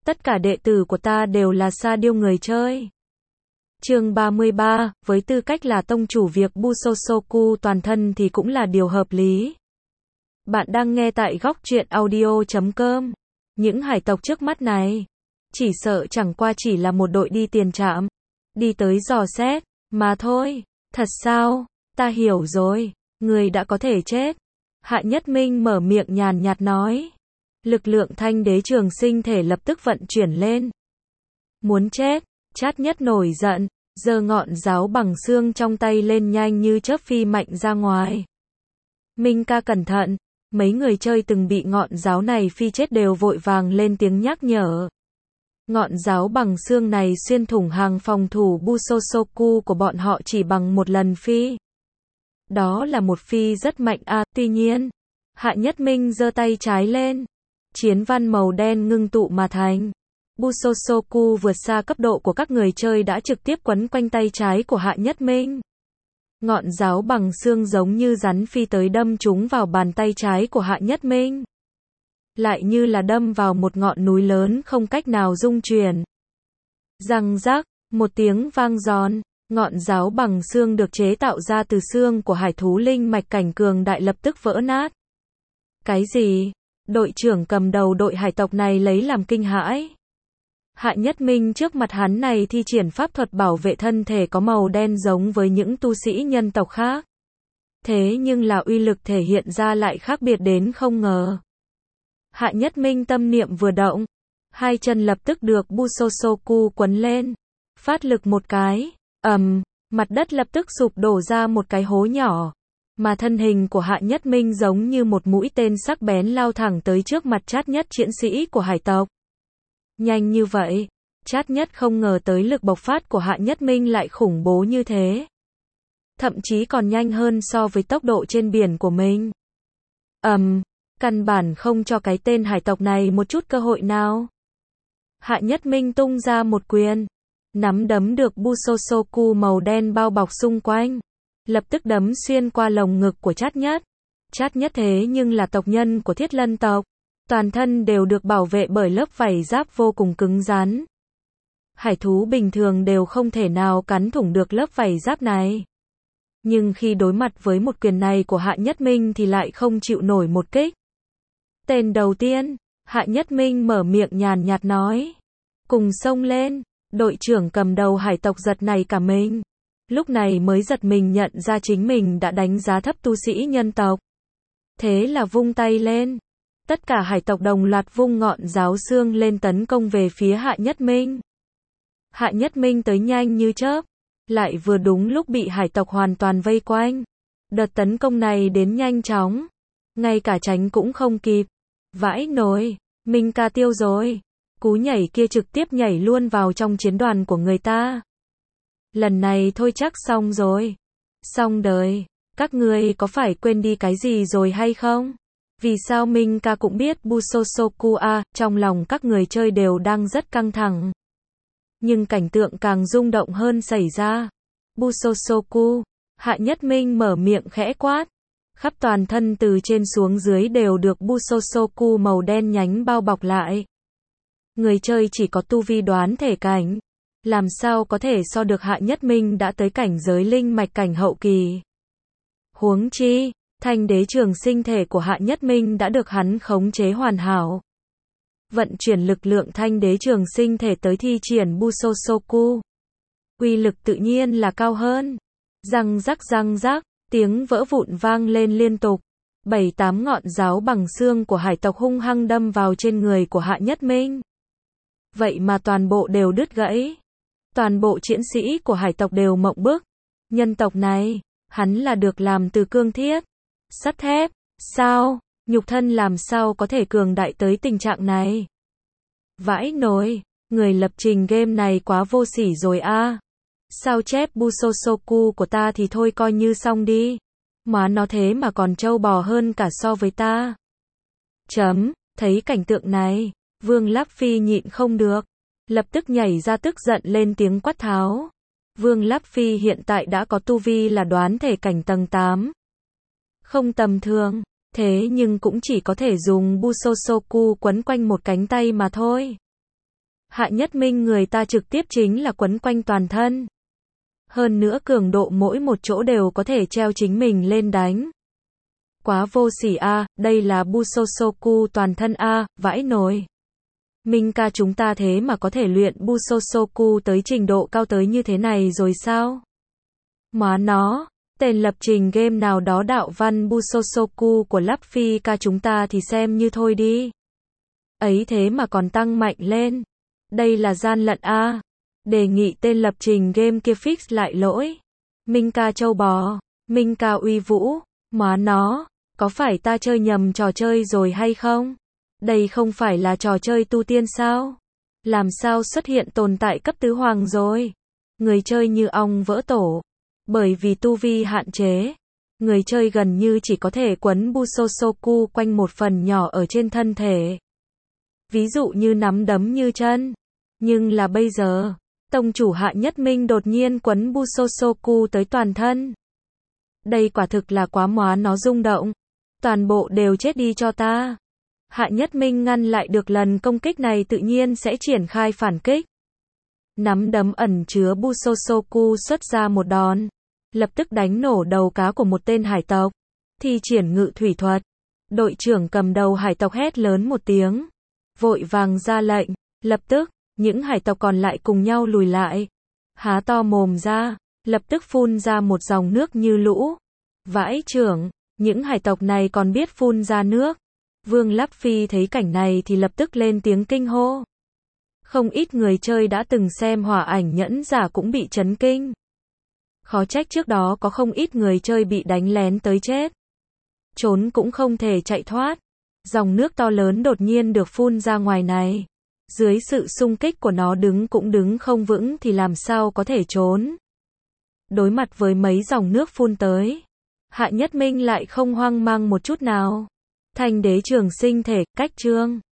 Tất cả đệ tử của ta đều là sa điêu người chơi. Chương 33, với tư cách là tông chủ việc Busosoku toàn thân thì cũng là điều hợp lý. Bạn đang nghe tại góc truyện audio.com. Những hải tộc trước mắt này, chỉ sợ chẳng qua chỉ là một đội đi tiền trạm, đi tới dò xét, mà thôi. Thật sao? Ta hiểu rồi, người đã có thể chết. Hạ Nhất Minh mở miệng nhàn nhạt nói. Lực lượng thanh đế trường sinh thể lập tức vận chuyển lên. Muốn chết, Chát Nhất nổi giận, giơ ngọn giáo bằng xương trong tay lên nhanh như chớp phi mạnh ra ngoài. Minh ca cẩn thận, mấy người chơi từng bị ngọn giáo này phi chết đều vội vàng lên tiếng nhắc nhở. Ngọn giáo bằng xương này xuyên thủng hàng phòng thủ Busosoku của bọn họ chỉ bằng một lần phi. Đó là một phi rất mạnh tuy nhiên, Hạ Nhất Minh giơ tay trái lên. Chiến văn màu đen ngưng tụ mà thành. Busosoku vượt xa cấp độ của các người chơi đã trực tiếp quấn quanh tay trái của Hạ Nhất Minh. Ngọn giáo bằng xương giống như rắn phi tới đâm trúng vào bàn tay trái của Hạ Nhất Minh. Lại như là đâm vào một ngọn núi lớn không cách nào dung chuyển. Răng rắc, một tiếng vang giòn, ngọn giáo bằng xương được chế tạo ra từ xương của hải thú linh mạch cảnh cường đại lập tức vỡ nát. Cái gì? Đội trưởng cầm đầu đội hải tộc này lấy làm kinh hãi. Hạ Nhất Minh trước mặt hắn này thi triển pháp thuật bảo vệ thân thể có màu đen giống với những tu sĩ nhân tộc khác. Thế nhưng là uy lực thể hiện ra lại khác biệt đến không ngờ. Hạ Nhất Minh tâm niệm vừa động, hai chân lập tức được Busosoku quấn lên, phát lực một cái, mặt đất lập tức sụp đổ ra một cái hố nhỏ. Mà thân hình của Hạ Nhất Minh giống như một mũi tên sắc bén lao thẳng tới trước mặt Chát Nhất chiến sĩ của hải tộc. Nhanh như vậy, Chát Nhất không ngờ tới lực bộc phát của Hạ Nhất Minh lại khủng bố như thế. Thậm chí còn nhanh hơn so với tốc độ trên biển của mình. Căn bản không cho cái tên hải tộc này một chút cơ hội nào. Hạ Nhất Minh tung ra một quyền, nắm đấm được Busosoku màu đen bao bọc xung quanh. Lập tức đấm xuyên qua lồng ngực của Chát Nhất. Chát Nhất thế nhưng là tộc nhân của Thiết Lân tộc. Toàn thân đều được bảo vệ bởi lớp vảy giáp vô cùng cứng rắn. Hải thú bình thường đều không thể nào cắn thủng được lớp vảy giáp này. Nhưng khi đối mặt với một quyền này của Hạ Nhất Minh thì lại không chịu nổi một kích. Tên đầu tiên, Hạ Nhất Minh mở miệng nhàn nhạt nói. Cùng xông lên, đội trưởng cầm đầu hải tộc giật nảy cả mình. Lúc này mới giật mình nhận ra chính mình đã đánh giá thấp tu sĩ nhân tộc. Thế là vung tay lên. Tất cả hải tộc đồng loạt vung ngọn giáo xương lên tấn công về phía Hạ Nhất Minh. Hạ Nhất Minh tới nhanh như chớp, lại vừa đúng lúc bị hải tộc hoàn toàn vây quanh. Đợt tấn công này đến nhanh chóng, ngay cả tránh cũng không kịp. Vãi nồi, Minh ca tiêu rồi. Cú nhảy kia trực tiếp nhảy luôn vào trong chiến đoàn của người ta. Lần này thôi chắc xong rồi. Xong đời. Các ngươi có phải quên đi cái gì rồi hay không? Vì sao Minh ca cũng biết Busosoku trong lòng các người chơi đều đang rất căng thẳng. Nhưng cảnh tượng càng rung động hơn xảy ra. Busosoku, Hạ Nhất Minh mở miệng khẽ quát. Khắp toàn thân từ trên xuống dưới đều được Busosoku màu đen nhánh bao bọc lại. Người chơi chỉ có tu vi đoán thể cảnh. Làm sao có thể so được Hạ Nhất Minh đã tới cảnh giới linh mạch cảnh hậu kỳ. Huống chi, thanh đế trường sinh thể của Hạ Nhất Minh đã được hắn khống chế hoàn hảo. Vận chuyển lực lượng thanh đế trường sinh thể tới thi triển Busosoku. Uy lực tự nhiên là cao hơn. Răng rắc, tiếng vỡ vụn vang lên liên tục. 7-8 ngọn giáo bằng xương của hải tộc hung hăng đâm vào trên người của Hạ Nhất Minh. Vậy mà toàn bộ đều đứt gãy. Toàn bộ chiến sĩ của hải tộc đều mộng bức. Nhân tộc này, hắn là được làm từ cương thiết, sắt thép, sao? Nhục thân làm sao có thể cường đại tới tình trạng này? Vãi nồi, người lập trình game này quá vô sỉ rồi Sao chép Busosoku của ta thì thôi coi như xong đi. Mà nó thế mà còn trâu bò hơn cả so với ta. Thấy cảnh tượng này, Vương Láp Phi nhịn không được. Lập tức nhảy ra tức giận lên tiếng quát tháo. Vương Láp Phi hiện tại đã có tu vi là đoán thể cảnh tầng 8. Không tầm thường, thế nhưng cũng chỉ có thể dùng Busosoku quấn quanh một cánh tay mà thôi. Hạ Nhất Minh người ta trực tiếp chính là quấn quanh toàn thân. Hơn nữa cường độ mỗi một chỗ đều có thể treo chính mình lên đánh. Quá vô sỉ a, đây là Busosoku toàn thân a, vãi nồi. Minh ca chúng ta thế mà có thể luyện Busosoku tới trình độ cao tới như thế này rồi sao? Má nó, tên lập trình game nào đó đạo văn Busosoku của Luffy ca chúng ta thì xem như thôi đi. Ấy thế mà còn tăng mạnh lên. Đây là gian lận a. Đề nghị tên lập trình game kia fix lại lỗi. Minh ca châu bò, Minh ca uy vũ, má nó, có phải ta chơi nhầm trò chơi rồi hay không? Đây không phải là trò chơi tu tiên sao? Làm sao xuất hiện tồn tại cấp tứ hoàng rồi? Người chơi như ong vỡ tổ. Bởi vì tu vi hạn chế, người chơi gần như chỉ có thể quấn Busosoku quanh một phần nhỏ ở trên thân thể. Ví dụ như nắm đấm như chân. Nhưng là bây giờ, tông chủ Hạ Nhất Minh đột nhiên quấn Busosoku tới toàn thân. Đây quả thực là quá móa nó rung động. Toàn bộ đều chết đi cho ta. Hạ Nhất Minh ngăn lại được lần công kích này tự nhiên sẽ triển khai phản kích. Nắm đấm ẩn chứa Busosoku xuất ra một đòn. Lập tức đánh nổ đầu cá của một tên hải tộc. Thi triển ngự thủy thuật. Đội trưởng cầm đầu hải tộc hét lớn một tiếng. Vội vàng ra lệnh. Lập tức, những hải tộc còn lại cùng nhau lùi lại. Há to mồm ra. Lập tức phun ra một dòng nước như lũ. Vãi trưởng, những hải tộc này còn biết phun ra nước. Vương Luffy thấy cảnh này thì lập tức lên tiếng kinh hô. Không ít người chơi đã từng xem Hỏa Ảnh Nhẫn Giả cũng bị chấn kinh. Khó trách trước đó có không ít người chơi bị đánh lén tới chết. Trốn cũng không thể chạy thoát. Dòng nước to lớn đột nhiên được phun ra ngoài này. Dưới sự xung kích của nó đứng cũng đứng không vững thì làm sao có thể trốn. Đối mặt với mấy dòng nước phun tới, Hạ Nhất Minh lại không hoang mang một chút nào. Thanh đế trường sinh thể, cách chương